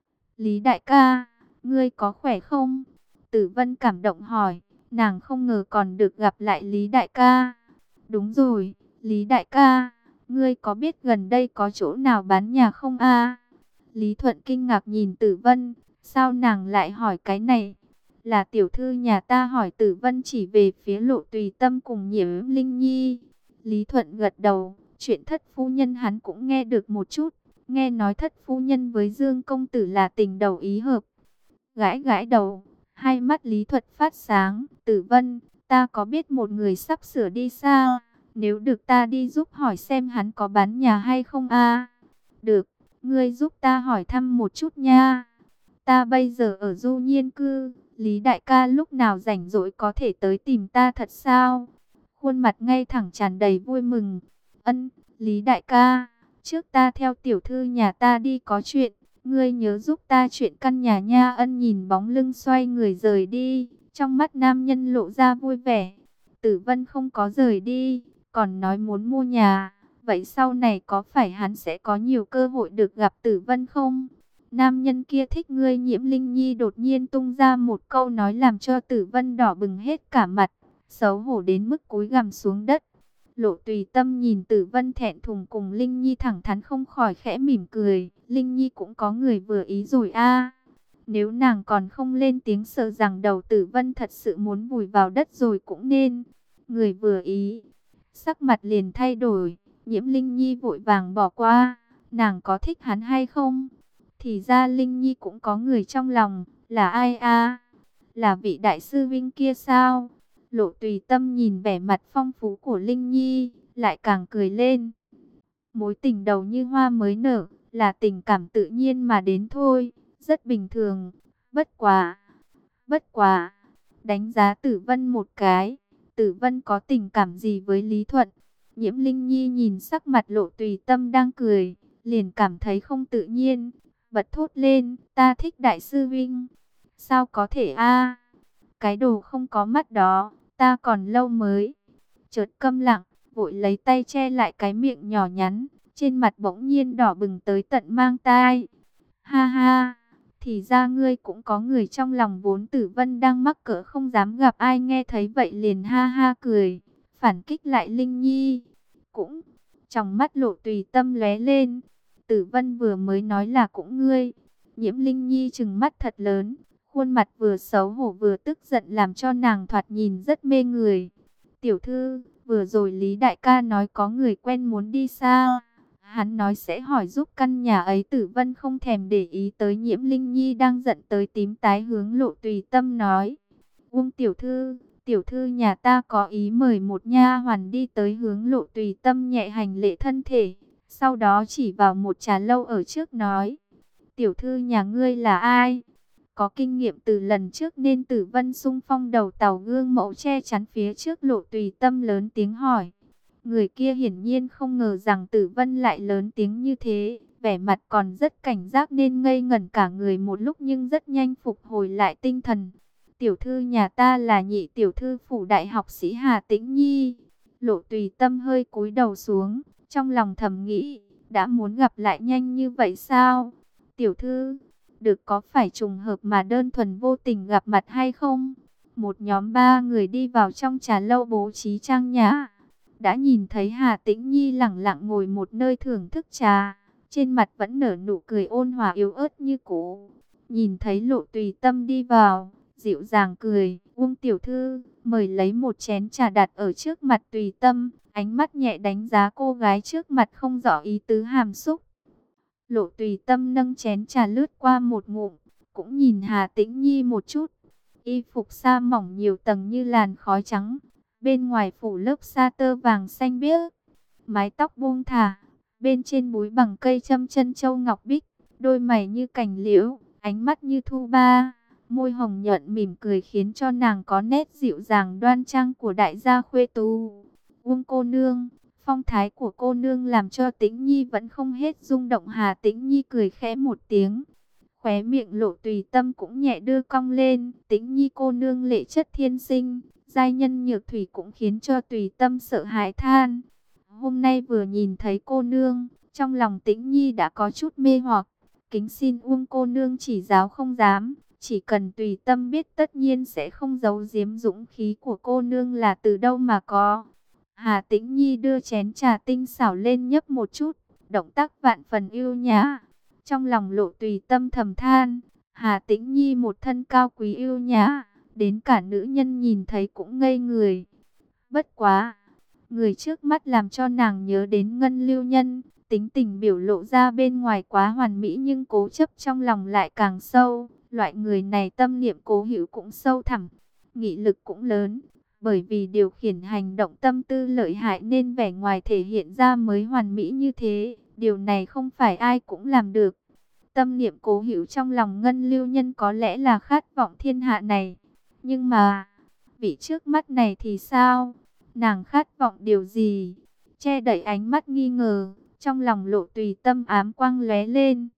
Lý đại ca, ngươi có khỏe không? Tử Vân cảm động hỏi, nàng không ngờ còn được gặp lại Lý đại ca. Đúng rồi, Lý đại ca, ngươi có biết gần đây có chỗ nào bán nhà không a? Lý Thuận kinh ngạc nhìn Tử Vân, sao nàng lại hỏi cái này? Là tiểu thư nhà ta hỏi. Tử Vân chỉ về phía Lộ Tùy Tâm cùng Nhiễm Linh Nhi. Lý Thuận gật đầu, chuyện thất phu nhân hắn cũng nghe được một chút. Nghe nói thất phu nhân với Dương công tử là tình đầu ý hợp. Gãi gãi đầu, hai mắt Lý Thuận phát sáng. Tử Vân, ta có biết một người sắp sửa đi xa, nếu được ta đi giúp hỏi xem hắn có bán nhà hay không a? Được, ngươi giúp ta hỏi thăm một chút nha. Ta bây giờ ở Du Nhiên cư, Lý đại ca lúc nào rảnh rỗi có thể tới tìm ta thật sao? Khuôn mặt ngay thẳng tràn đầy vui mừng. Ân, Lý đại ca, trước ta theo tiểu thư nhà ta đi có chuyện, ngươi nhớ giúp ta chuyện căn nhà nha. Ân nhìn bóng lưng xoay người rời đi, trong mắt nam nhân lộ ra vui vẻ. Tử Vân không có rời đi, còn nói muốn mua nhà. Vậy sau này có phải hắn sẽ có nhiều cơ hội được gặp Tử Vân không? Nam nhân kia thích ngươi. Nhiễm Linh Nhi đột nhiên tung ra một câu nói làm cho Tử Vân đỏ bừng hết cả mặt, xấu hổ đến mức cúi gằm xuống đất. Lộ Tùy Tâm nhìn Tử Vân thẹn thùng cùng Linh Nhi thẳng thắn không khỏi khẽ mỉm cười. Linh Nhi cũng có người vừa ý rồi a. Nếu nàng còn không lên tiếng sợ rằng đầu Tử Vân thật sự muốn vùi vào đất rồi cũng nên. Người vừa ý. Sắc mặt liền thay đổi. Nhiễm Linh Nhi vội vàng bỏ qua. Nàng có thích hắn hay không? Thì ra Linh Nhi cũng có người trong lòng. Là ai a? Là vị đại sư Vinh kia sao? Lộ Tùy Tâm nhìn vẻ mặt phong phú của Linh Nhi, lại càng cười lên. Mối tình đầu như hoa mới nở, là tình cảm tự nhiên mà đến thôi, rất bình thường. Bất quá, bất quá, đánh giá Tử Vân một cái, Tử Vân có tình cảm gì với Lý Thuận? Nhiễm Linh Nhi nhìn sắc mặt Lộ Tùy Tâm đang cười, liền cảm thấy không tự nhiên, bật thốt lên, ta thích đại sư Vinh. Sao có thể a? Cái đồ không có mắt đó, ta còn lâu mới. Chợt câm lặng, vội lấy tay che lại cái miệng nhỏ nhắn, trên mặt bỗng nhiên đỏ bừng tới tận mang tai. Ha ha, thì ra ngươi cũng có người trong lòng. Vốn Tử Vân đang mắc cỡ không dám gặp ai, nghe thấy vậy liền ha ha cười, phản kích lại Linh Nhi. Cũng, trong mắt Lộ Tùy Tâm lóe lên, Tử Vân vừa mới nói là cũng ngươi. Nhiễm Linh Nhi trừng mắt thật lớn, khuôn mặt vừa xấu hổ vừa tức giận làm cho nàng thoạt nhìn rất mê người. Tiểu thư, vừa rồi Lý đại ca nói có người quen muốn đi xa. Hắn nói sẽ hỏi giúp căn nhà ấy. Tử Vân không thèm để ý tới Nhiễm Linh Nhi đang giận tới tím tái, hướng Lộ Tùy Tâm nói. Uông tiểu thư, tiểu thư nhà ta có ý mời một nha hoàn đi tới. Hướng Lộ Tùy Tâm nhẹ hành lễ thân thể, sau đó chỉ vào một trà lâu ở trước nói. Tiểu thư nhà ngươi là ai? Có kinh nghiệm từ lần trước nên Tử Vân xung phong đầu tàu gương mẫu che chắn phía trước. Lộ Tùy Tâm lớn tiếng hỏi. Người kia hiển nhiên không ngờ rằng Tử Vân lại lớn tiếng như thế, vẻ mặt còn rất cảnh giác nên ngây ngẩn cả người một lúc, nhưng rất nhanh phục hồi lại tinh thần. Tiểu thư nhà ta là nhị tiểu thư phủ đại học sĩ Hà Tĩnh Nhi. Lộ Tùy Tâm hơi cúi đầu xuống, trong lòng thầm nghĩ, đã muốn gặp lại nhanh như vậy sao? Tiểu thư, được, có phải trùng hợp mà đơn thuần vô tình gặp mặt hay không? Một nhóm ba người đi vào trong trà lâu bố trí trang nhã, đã nhìn thấy Hà Tĩnh Nhi lẳng lặng ngồi một nơi thưởng thức trà, trên mặt vẫn nở nụ cười ôn hòa yếu ớt như cũ. Nhìn thấy Lộ Tùy Tâm đi vào, dịu dàng cười, Uông tiểu thư, mời lấy một chén trà đặt ở trước mặt Tùy Tâm, ánh mắt nhẹ đánh giá cô gái trước mặt không rõ ý tứ hàm xúc. Lộ Tùy Tâm nâng chén trà lướt qua một ngụm, cũng nhìn Hà Tĩnh Nhi một chút. Y phục sa mỏng nhiều tầng như làn khói trắng, bên ngoài phủ lớp sa tơ vàng xanh biếc, mái tóc buông thả, bên trên búi bằng cây châm chân châu ngọc bích, đôi mày như cành liễu, ánh mắt như thu ba, môi hồng nhuận mỉm cười khiến cho nàng có nét dịu dàng đoan trang của đại gia khuê tú. Uông cô nương, phong thái của cô nương làm cho Tĩnh Nhi vẫn không hết rung động. Hà Tĩnh Nhi cười khẽ một tiếng, khóe miệng Lộ Tùy Tâm cũng nhẹ đưa cong lên. Tĩnh Nhi cô nương lệ chất thiên sinh, giai nhân nhược thủy, cũng khiến cho Tùy Tâm sợ hãi than. Hôm nay vừa nhìn thấy cô nương, trong lòng Tĩnh Nhi đã có chút mê hoặc. Kính xin Uông cô nương chỉ giáo không dám, chỉ cần Tùy Tâm biết tất nhiên sẽ không giấu giếm dũng khí của cô nương là từ đâu mà có. Hà Tĩnh Nhi đưa chén trà tinh xảo lên nhấp một chút, động tác vạn phần ưu nhã. Trong lòng Lộ Tùy Tâm thầm than, Hà Tĩnh Nhi một thân cao quý ưu nhã, đến cả nữ nhân nhìn thấy cũng ngây người. Bất quá, người trước mắt làm cho nàng nhớ đến Ngân Lưu Nhân, tính tình biểu lộ ra bên ngoài quá hoàn mỹ nhưng cố chấp trong lòng lại càng sâu. Loại người này tâm niệm cố hữu cũng sâu thẳm, nghị lực cũng lớn. Bởi vì điều khiển hành động tâm tư lợi hại nên vẻ ngoài thể hiện ra mới hoàn mỹ như thế. Điều này không phải ai cũng làm được. Tâm niệm cố hữu trong lòng Ngân Lưu Nhân có lẽ là khát vọng thiên hạ này. Nhưng mà, vị trước mắt này thì sao? Nàng khát vọng điều gì? Che đậy ánh mắt nghi ngờ, trong lòng Lộ Tùy Tâm ám quang lóe lên.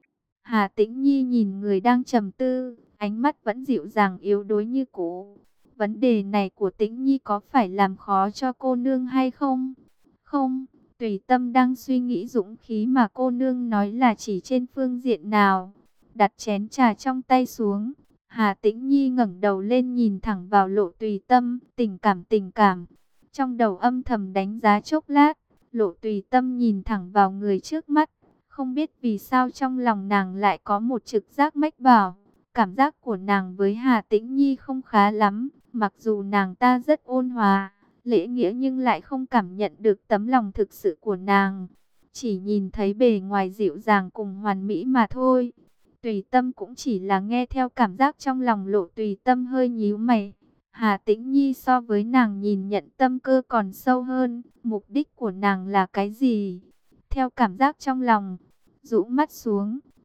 Hà Tĩnh Nhi nhìn người đang trầm tư, ánh mắt vẫn dịu dàng yếu đuối như cũ. Vấn đề này của Tĩnh Nhi có phải làm khó cho cô nương hay không? Không, Tùy Tâm đang suy nghĩ dũng khí mà cô nương nói là chỉ trên phương diện nào. Đặt chén trà trong tay xuống, Hà Tĩnh Nhi ngẩng đầu lên nhìn thẳng vào Lộ Tùy Tâm, tình cảm tình cảm. Trong đầu âm thầm đánh giá chốc lát, Lộ Tùy Tâm nhìn thẳng vào người trước mắt. Không biết vì sao trong lòng nàng lại có một trực giác mách bảo. Cảm giác của nàng với Hà Tĩnh Nhi không khá lắm. Mặc dù nàng ta rất ôn hòa, lễ nghĩa nhưng lại không cảm nhận được tấm lòng thực sự của nàng. Chỉ nhìn thấy bề ngoài dịu dàng cùng hoàn mỹ mà thôi. Tùy Tâm cũng chỉ là nghe theo cảm giác trong lòng. Lộ Tùy Tâm hơi nhíu mày. Hà Tĩnh Nhi so với nàng nhìn nhận tâm cơ còn sâu hơn. Mục đích của nàng là cái gì? Theo cảm giác trong lòng, rũ mắt xuống,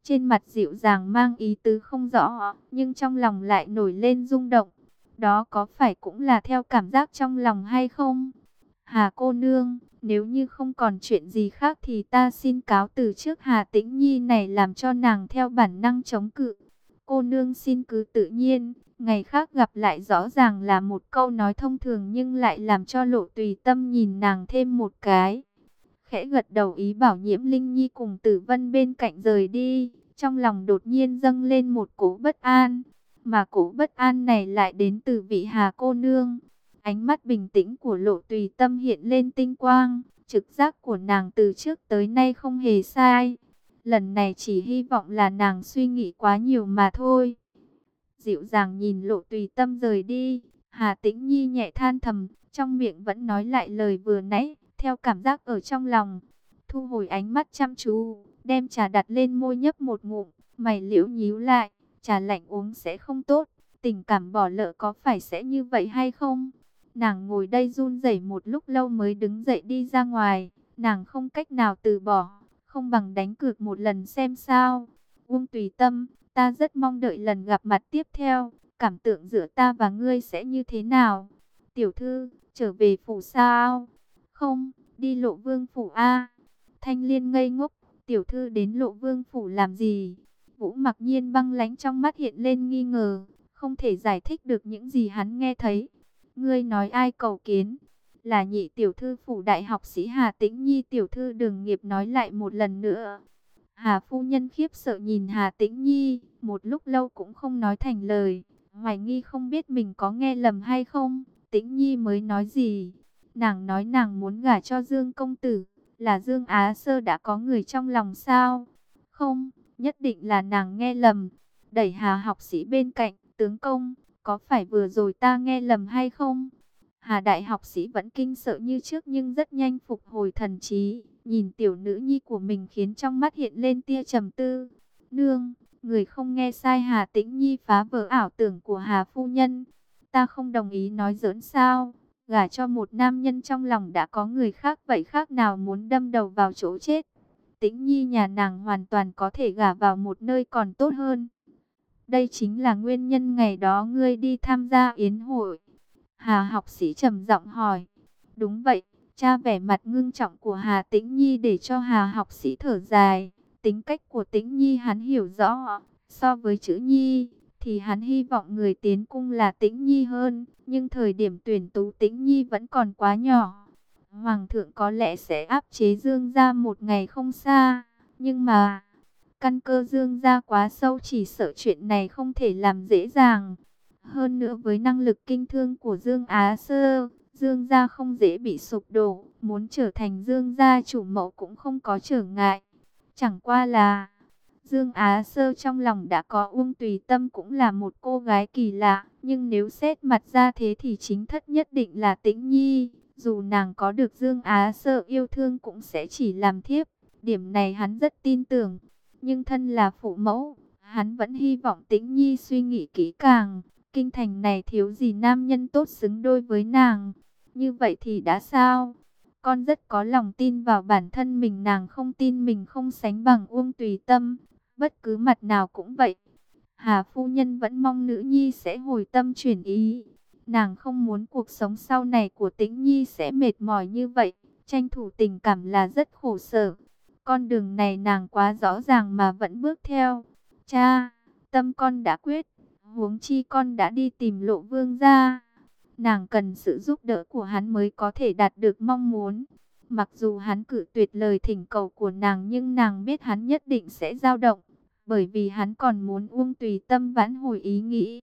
trên mặt dịu dàng mang ý tứ không rõ, nhưng trong lòng lại nổi lên rung động. Đó có phải cũng là theo cảm giác trong lòng hay không? Hà cô nương, nếu như không còn chuyện gì khác thì ta xin cáo từ trước. Hà Tĩnh Nhi này làm cho nàng theo bản năng chống cự. Cô nương xin cứ tự nhiên, ngày khác gặp lại. Rõ ràng là một câu nói thông thường nhưng lại làm cho Lộ Tùy Tâm nhìn nàng thêm một cái. Khẽ gật đầu ý bảo Nhiễm Linh Nhi cùng Tử Vân bên cạnh rời đi. Trong lòng đột nhiên dâng lên một cỗ bất an, mà cỗ bất an này lại đến từ vị Hà cô nương. Ánh mắt bình tĩnh của Lộ Tùy Tâm hiện lên tinh quang, trực giác của nàng từ trước tới nay không hề sai. Lần này chỉ hy vọng là nàng suy nghĩ quá nhiều mà thôi. Dịu dàng nhìn Lộ Tùy Tâm rời đi, Hà Tĩnh Nhi nhẹ than thầm, trong miệng vẫn nói lại lời vừa nãy, theo cảm giác ở trong lòng. Thu hồi ánh mắt chăm chú, đem trà đặt lên môi nhấp một ngụm, mày liễu nhíu lại, trà lạnh uống sẽ không tốt, tình cảm bỏ lỡ có phải sẽ như vậy hay không? Nàng ngồi đây run rẩy một lúc lâu mới đứng dậy đi ra ngoài, nàng không cách nào từ bỏ, không bằng đánh cược một lần xem sao. Uông Tùy Tâm, ta rất mong đợi lần gặp mặt tiếp theo, cảm tưởng giữa ta và ngươi sẽ như thế nào? Tiểu thư, trở về phủ sao? Không, đi Lộ Vương phủ a. Thanh Liên ngây ngốc, tiểu thư đến Lộ Vương phủ làm gì? Vũ Mặc Nhiên băng lãnh trong mắt hiện lên nghi ngờ, không thể giải thích được những gì hắn nghe thấy. Ngươi nói ai cầu kiến? Là nhị tiểu thư phủ đại học sĩ Hà Tĩnh Nhi. Tiểu thư Đường Nghiệp nói lại một lần nữa. Hà phu nhân khiếp sợ nhìn Hà Tĩnh Nhi, một lúc lâu cũng không nói thành lời, hoài nghi không biết mình có nghe lầm hay không. Tĩnh Nhi mới nói gì? Nàng nói nàng muốn gả cho Dương công tử, là Dương Á Sơ đã có người trong lòng sao? Không, nhất định là nàng nghe lầm. Đẩy Hà học sĩ bên cạnh, tướng công, có phải vừa rồi ta nghe lầm hay không? Hà đại học sĩ vẫn kinh sợ như trước nhưng rất nhanh phục hồi thần trí, nhìn tiểu nữ nhi của mình khiến trong mắt hiện lên tia trầm tư. Nương, người không nghe sai. Hà Tĩnh Nhi phá vỡ ảo tưởng của Hà phu nhân. Ta không đồng ý nói giỡn sao? Gả cho một nam nhân trong lòng đã có người khác, vậy khác nào muốn đâm đầu vào chỗ chết. Tĩnh Nhi nhà nàng hoàn toàn có thể gả vào một nơi còn tốt hơn. Đây chính là nguyên nhân ngày đó ngươi đi tham gia yến hội. Hà học sĩ trầm giọng hỏi. Đúng vậy, cha. Vẻ mặt ngưng trọng của Hà Tĩnh Nhi để cho Hà học sĩ thở dài. Tính cách của Tĩnh Nhi hắn hiểu rõ. So với chữ Nhi, thì hắn hy vọng người tiến cung là Tĩnh Nhi hơn. Nhưng thời điểm tuyển tú Tĩnh Nhi vẫn còn quá nhỏ. Hoàng thượng có lẽ sẽ áp chế Dương gia một ngày không xa. Nhưng mà, căn cơ Dương gia quá sâu, chỉ sợ chuyện này không thể làm dễ dàng. Hơn nữa với năng lực kinh thương của Dương Á Sơ, Dương gia không dễ bị sụp đổ. Muốn trở thành Dương gia chủ mẫu cũng không có trở ngại. Chẳng qua là Dương Á Sơ trong lòng đã có Uông Tùy Tâm cũng là một cô gái kỳ lạ. Nhưng nếu xét mặt ra thế thì chính thất nhất định là Tĩnh Nhi. Dù nàng có được Dương Á Sơ yêu thương cũng sẽ chỉ làm thiếp. Điểm này hắn rất tin tưởng. Nhưng thân là phụ mẫu, hắn vẫn hy vọng Tĩnh Nhi suy nghĩ kỹ càng. Kinh thành này thiếu gì nam nhân tốt xứng đôi với nàng. Như vậy thì đã sao? Con rất có lòng tin vào bản thân mình. Nàng không tin mình không sánh bằng Uông Tùy Tâm. Bất cứ mặt nào cũng vậy. Hà phu nhân vẫn mong nữ nhi sẽ hồi tâm chuyển ý. Nàng không muốn cuộc sống sau này của Tĩnh Nhi sẽ mệt mỏi như vậy. Tranh thủ tình cảm là rất khổ sở. Con đường này nàng quá rõ ràng mà vẫn bước theo. Cha, tâm con đã quyết. Huống chi con đã đi tìm Lộ Vương gia. Nàng cần sự giúp đỡ của hắn mới có thể đạt được mong muốn. Mặc dù hắn cự tuyệt lời thỉnh cầu của nàng nhưng nàng biết hắn nhất định sẽ dao động. Bởi vì hắn còn muốn Uông Tùy Tâm vãn hồi ý nghĩ.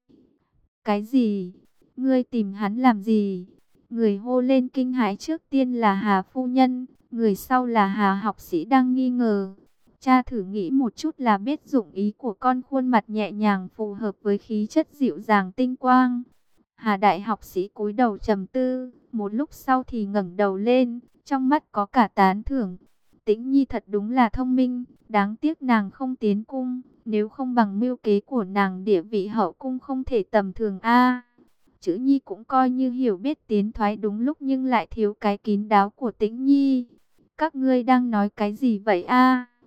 Cái gì? Ngươi tìm hắn làm gì? Người hô lên kinh hãi trước tiên là Hà phu nhân. Người sau là Hà học sĩ đang nghi ngờ. Cha thử nghĩ một chút là biết dụng ý của con. Khuôn mặt nhẹ nhàng phù hợp với khí chất dịu dàng tinh quang. Hà đại học sĩ cúi đầu trầm tư. Một lúc sau thì ngẩng đầu lên. Trong mắt có cả tán thưởng. Tĩnh Nhi thật đúng là thông minh. Đáng tiếc nàng không tiến cung. Nếu không bằng mưu kế của nàng, địa vị hậu cung không thể tầm thường a. Chữ Nhi cũng coi như hiểu biết tiến thoái đúng lúc nhưng lại thiếu cái kín đáo của Tĩnh Nhi. Các ngươi đang nói cái gì vậy a?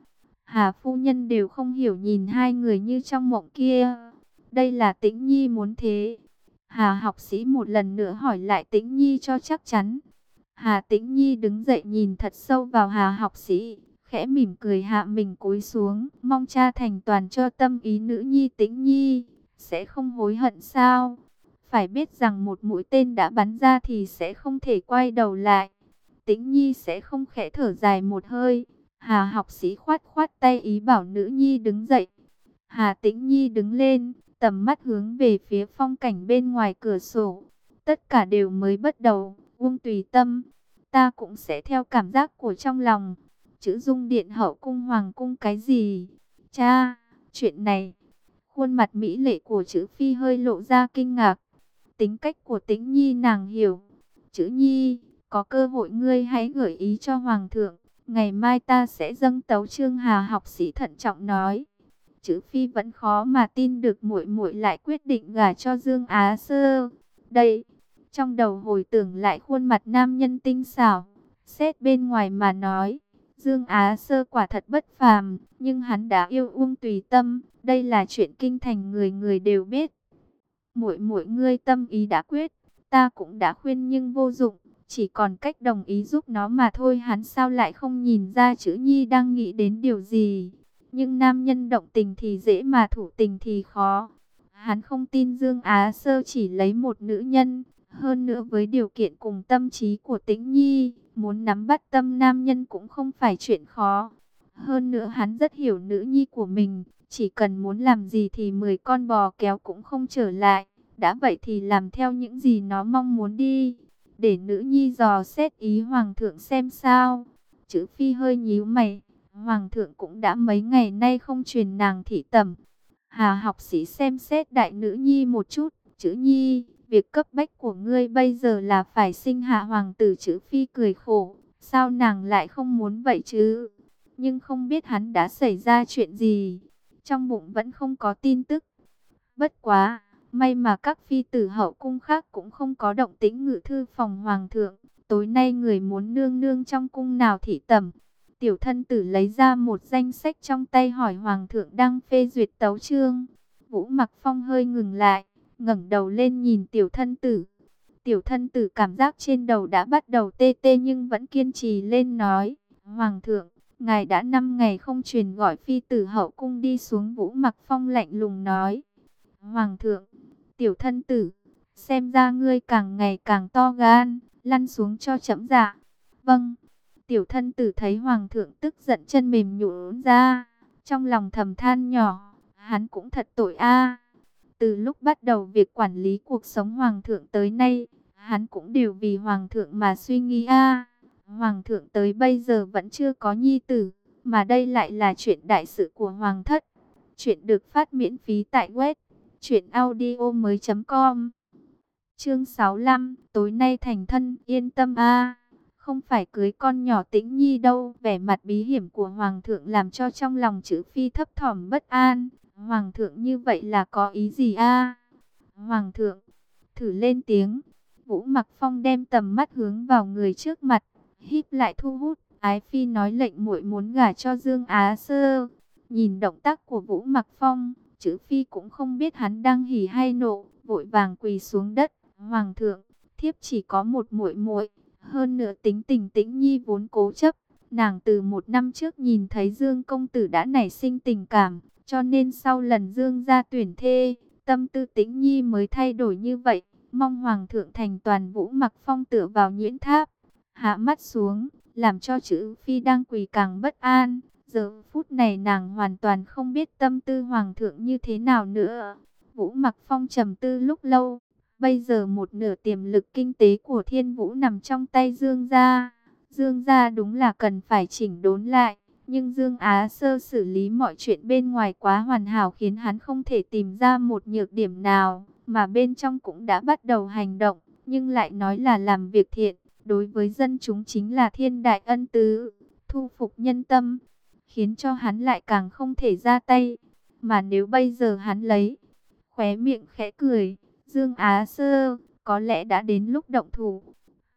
Hà phu nhân đều không hiểu nhìn hai người như trong mộng kia. Đây là Tĩnh Nhi muốn thế. Hà học sĩ một lần nữa hỏi lại Tĩnh Nhi cho chắc chắn. Hà Tĩnh Nhi đứng dậy nhìn thật sâu vào Hà học sĩ, khẽ mỉm cười hạ mình cúi xuống, mong cha thành toàn cho tâm ý nữ nhi Tĩnh Nhi, sẽ không hối hận sao? Phải biết rằng một mũi tên đã bắn ra thì sẽ không thể quay đầu lại. Tĩnh Nhi sẽ không khẽ thở dài một hơi. Hà học sĩ khoát khoát tay ý bảo nữ nhi đứng dậy. Hà Tĩnh Nhi đứng lên, tầm mắt hướng về phía phong cảnh bên ngoài cửa sổ. Tất cả đều mới bắt đầu, Uông tùy tâm. Ta cũng sẽ theo cảm giác của trong lòng. Chữ Dung Điện hậu cung hoàng cung cái gì? Cha, chuyện này. Khuôn mặt mỹ lệ của chữ Phi hơi lộ ra kinh ngạc. Tính cách của Tĩnh Nhi nàng hiểu. Chữ Nhi, có cơ hội ngươi hãy gợi ý cho hoàng thượng. Ngày mai ta sẽ dâng tấu chương. Hà học sĩ thận trọng nói. Chữ Phi vẫn khó mà tin được muội muội lại quyết định gả cho Dương Á Sơ. Đây, trong đầu hồi tưởng lại khuôn mặt nam nhân tinh xảo, xét bên ngoài mà nói, Dương Á Sơ quả thật bất phàm, nhưng hắn đã yêu Uông Tùy Tâm, đây là chuyện kinh thành người người đều biết. Muội muội ngươi tâm ý đã quyết, ta cũng đã khuyên nhưng vô dụng, chỉ còn cách đồng ý giúp nó mà thôi. Hắn sao lại không nhìn ra chữ Nhi đang nghĩ đến điều gì? Nhưng nam nhân động tình thì dễ mà thủ tình thì khó. Hắn không tin Dương Á Sơ chỉ lấy một nữ nhân, hơn nữa với điều kiện cùng tâm trí của Tĩnh Nhi, muốn nắm bắt tâm nam nhân cũng không phải chuyện khó. Hơn nữa hắn rất hiểu nữ nhi của mình, chỉ cần muốn làm gì thì mười con bò kéo cũng không trở lại. Đã vậy thì làm theo những gì nó mong muốn đi, để nữ nhi dò xét ý hoàng thượng xem sao. Chữ Phi hơi nhíu mày, hoàng thượng cũng đã mấy ngày nay không truyền nàng thị tẩm. Hà học sĩ xem xét đại nữ nhi một chút. Chữ Nhi, việc cấp bách của ngươi bây giờ là phải sinh hạ hoàng tử. Chữ Phi cười khổ, sao nàng lại không muốn vậy chứ? Nhưng không biết hắn đã xảy ra chuyện gì, trong bụng vẫn không có tin tức. Bất quá, may mà các phi tử hậu cung khác cũng không có động tĩnh. Ngự thư phòng hoàng thượng, tối nay người muốn nương nương trong cung nào thị tẩm? Tiểu thân tử lấy ra một danh sách trong tay hỏi hoàng thượng đang phê duyệt tấu chương. Vũ Mặc Phong hơi ngừng lại, ngẩng đầu lên nhìn tiểu thân tử. Tiểu thân tử cảm giác trên đầu đã bắt đầu tê tê nhưng vẫn kiên trì lên nói, hoàng thượng, ngài đã năm ngày không truyền gọi phi tử hậu cung đi xuống. Vũ Mặc Phong lạnh lùng nói, hoàng thượng, tiểu thân tử, xem ra ngươi càng ngày càng to gan, lăn xuống cho trẫm dạ. Vâng. Tiểu thân tử thấy hoàng thượng tức giận chân mềm nhũn ra, trong lòng thầm than nhỏ, hắn cũng thật tội a. Từ lúc bắt đầu việc quản lý cuộc sống hoàng thượng tới nay, hắn cũng đều vì hoàng thượng mà suy nghĩ a. Hoàng thượng tới bây giờ vẫn chưa có nhi tử, mà đây lại là chuyện đại sự của hoàng thất. Chuyện được phát miễn phí tại web truyện audio mới chấm com. Chương sáu mươi lăm, tối nay thành thân, yên tâm a. Không phải cưới con nhỏ Tĩnh Nhi đâu. Vẻ mặt bí hiểm của hoàng thượng làm cho trong lòng chữ Phi thấp thỏm bất an. Hoàng thượng như vậy là có ý gì a? Hoàng thượng, thử lên tiếng. Vũ Mặc Phong đem tầm mắt hướng vào người trước mặt, híp lại thu hút. Ái Phi nói lệnh muội muốn gả cho Dương Á Sơ. Nhìn động tác của Vũ Mặc Phong, chữ Phi cũng không biết hắn đang hỉ hay nộ, vội vàng quỳ xuống đất. Hoàng thượng, thiếp chỉ có một muội muội. Hơn nữa tính tình Tĩnh Nhi vốn cố chấp, nàng từ một năm trước nhìn thấy Dương công tử đã nảy sinh tình cảm, cho nên sau lần Dương gia tuyển thê, tâm tư Tĩnh Nhi mới thay đổi như vậy. Mong hoàng thượng thành toàn. Vũ Mặc Phong tựa vào nhuyễn tháp, hạ mắt xuống, làm cho chữ Phi đang quỳ càng bất an. Giờ phút này nàng hoàn toàn không biết tâm tư hoàng thượng như thế nào nữa. Vũ Mặc Phong trầm tư lúc lâu. Bây giờ một nửa tiềm lực kinh tế của Thiên Vũ nằm trong tay Dương gia. Dương gia đúng là cần phải chỉnh đốn lại. Nhưng Dương Á Sơ xử lý mọi chuyện bên ngoài quá hoàn hảo khiến hắn không thể tìm ra một nhược điểm nào. Mà bên trong cũng đã bắt đầu hành động. Nhưng lại nói là làm việc thiện. Đối với dân chúng chính là thiên đại ân tứ. Thu phục nhân tâm. Khiến cho hắn lại càng không thể ra tay. Mà nếu bây giờ hắn lấy. Khóe miệng khẽ cười. Dương Á Sơ, có lẽ đã đến lúc động thủ.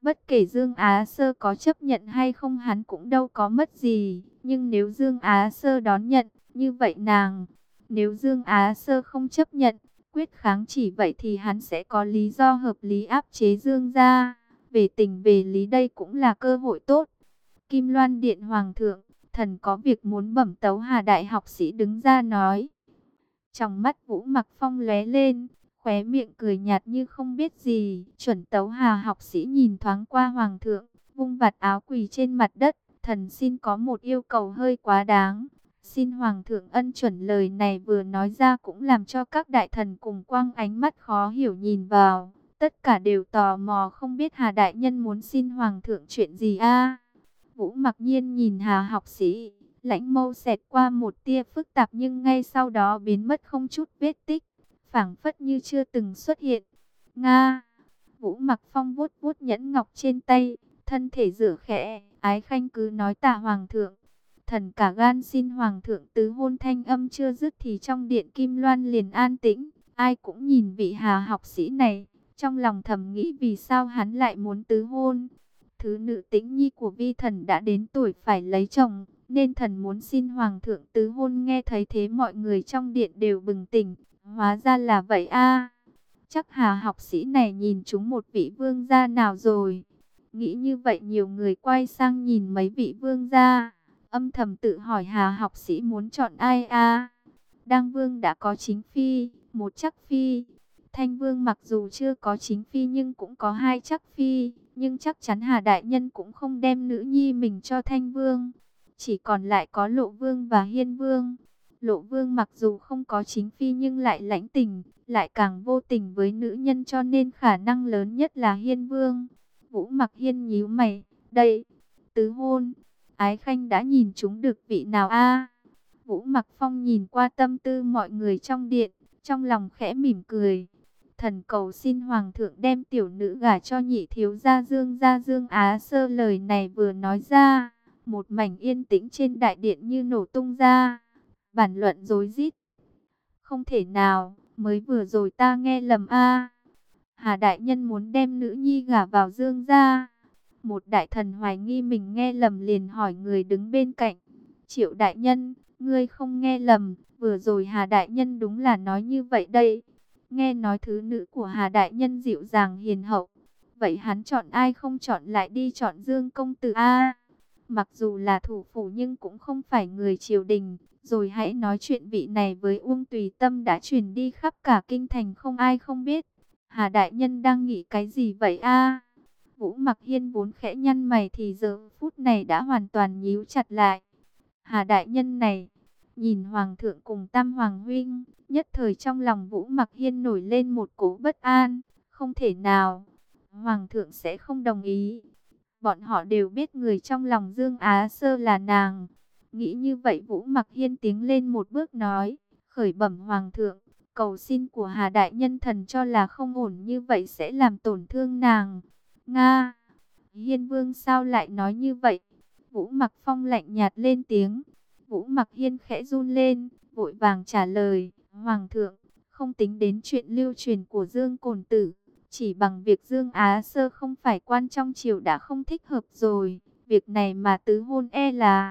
Bất kể Dương Á Sơ có chấp nhận hay không hắn cũng đâu có mất gì. Nhưng nếu Dương Á Sơ đón nhận, như vậy nàng, nếu Dương Á Sơ không chấp nhận, quyết kháng chỉ vậy thì hắn sẽ có lý do hợp lý áp chế Dương gia. Về tình về lý đây cũng là cơ hội tốt. Kim Loan Điện Hoàng thượng, thần có việc muốn bẩm tấu. Hà đại học sĩ đứng ra nói. Trong mắt Vũ Mặc Phong lóe lên, khóe miệng cười nhạt như không biết gì. Chuẩn tấu Hà học sĩ nhìn thoáng qua Hoàng thượng, vung vạt áo quỳ trên mặt đất. Thần xin có một yêu cầu hơi quá đáng. Xin Hoàng thượng ân chuẩn. Lời này vừa nói ra cũng làm cho các đại thần cùng quăng ánh mắt khó hiểu nhìn vào. Tất cả đều tò mò không biết Hà đại nhân muốn xin Hoàng thượng chuyện gì a. Vũ Mặc Nhiên nhìn Hà học sĩ, lãnh mâu xẹt qua một tia phức tạp nhưng ngay sau đó biến mất không chút vết tích, phảng phất như chưa từng xuất hiện. Nga. Vũ Mặc Phong vuốt vuốt nhẫn ngọc trên tay, thân thể rửa khẽ, ái khanh cứ nói tạ Hoàng thượng. Thần cả gan xin Hoàng thượng tứ hôn. Thanh âm chưa dứt thì trong điện Kim Loan liền an tĩnh, ai cũng nhìn vị Hà học sĩ này, trong lòng thầm nghĩ vì sao hắn lại muốn tứ hôn. Thứ nữ Tĩnh Nhi của vi thần đã đến tuổi phải lấy chồng, nên thần muốn xin Hoàng thượng tứ hôn. Nghe thấy thế mọi người trong điện đều bừng tỉnh, hóa ra là vậy a. Chắc Hà học sĩ này nhìn chúng một vị vương gia nào rồi. Nghĩ như vậy nhiều người quay sang nhìn mấy vị vương gia, âm thầm tự hỏi Hà học sĩ muốn chọn ai a. Đăng vương đã có chính phi, một chắc phi. Thanh vương mặc dù chưa có chính phi nhưng cũng có hai chắc phi. Nhưng chắc chắn Hà đại nhân cũng không đem nữ nhi mình cho Thanh vương. Chỉ còn lại có Lộ vương và Hiên vương. Lộ vương mặc dù không có chính phi nhưng lại lãnh tình, lại càng vô tình với nữ nhân, cho nên khả năng lớn nhất là Hiên vương. Vũ Mặc Hiên nhíu mày, đây, tứ hôn, ái khanh đã nhìn chúng được vị nào a? Vũ Mặc Phong nhìn qua tâm tư mọi người trong điện, trong lòng khẽ mỉm cười. Thần cầu xin Hoàng thượng đem tiểu nữ gả cho nhị thiếu gia Dương gia. Dương Á Sơ lời này vừa nói ra, một mảnh yên tĩnh trên đại điện như nổ tung ra. Bản luận rối rít. Không thể nào, mới vừa rồi ta nghe lầm a. Hà đại nhân muốn đem nữ nhi gả vào Dương gia. Một đại thần hoài nghi mình nghe lầm liền hỏi người đứng bên cạnh. Triệu đại nhân, ngươi không nghe lầm, vừa rồi Hà đại nhân đúng là nói như vậy đây. Nghe nói thứ nữ của Hà đại nhân dịu dàng hiền hậu. Vậy hắn chọn ai không chọn lại đi chọn Dương công tử a? Mặc dù là thủ phủ nhưng cũng không phải người triều đình. Rồi hãy nói chuyện vị này với Uông Tùy Tâm đã truyền đi khắp cả kinh thành không ai không biết. Hà đại nhân đang nghĩ cái gì vậy a? Vũ Mặc Hiên vốn khẽ nhăn mày thì giờ phút này đã hoàn toàn nhíu chặt lại. Hà đại nhân này, nhìn Hoàng thượng cùng Tam Hoàng huynh, nhất thời trong lòng Vũ Mặc Hiên nổi lên một cỗ bất an. Không thể nào, Hoàng thượng sẽ không đồng ý. Bọn họ đều biết người trong lòng Dương Á Sơ là nàng. Nghĩ như vậy Vũ Mặc Hiên tiến lên một bước nói, khởi bẩm Hoàng thượng, cầu xin của Hà đại nhân thần cho là không ổn như vậy sẽ làm tổn thương nàng. Nga, Hiên vương sao lại nói như vậy? Vũ Mặc Phong lạnh nhạt lên tiếng. Vũ Mặc Hiên khẽ run lên, vội vàng trả lời, Hoàng thượng, không tính đến chuyện lưu truyền của Dương Cổn Tử. Chỉ bằng việc Dương Á Sơ không phải quan trong triều đã không thích hợp rồi. Việc này mà tứ hôn e là...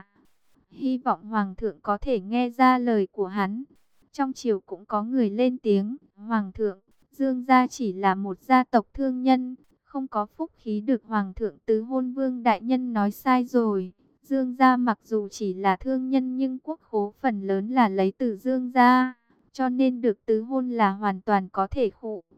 Hy vọng Hoàng thượng có thể nghe ra lời của hắn. Trong triều cũng có người lên tiếng, Hoàng thượng, Dương gia chỉ là một gia tộc thương nhân, không có phúc khí được Hoàng thượng tứ hôn. Vương đại nhân nói sai rồi. Dương gia mặc dù chỉ là thương nhân nhưng quốc khố phần lớn là lấy từ Dương gia, cho nên được tứ hôn là hoàn toàn có thể khụ.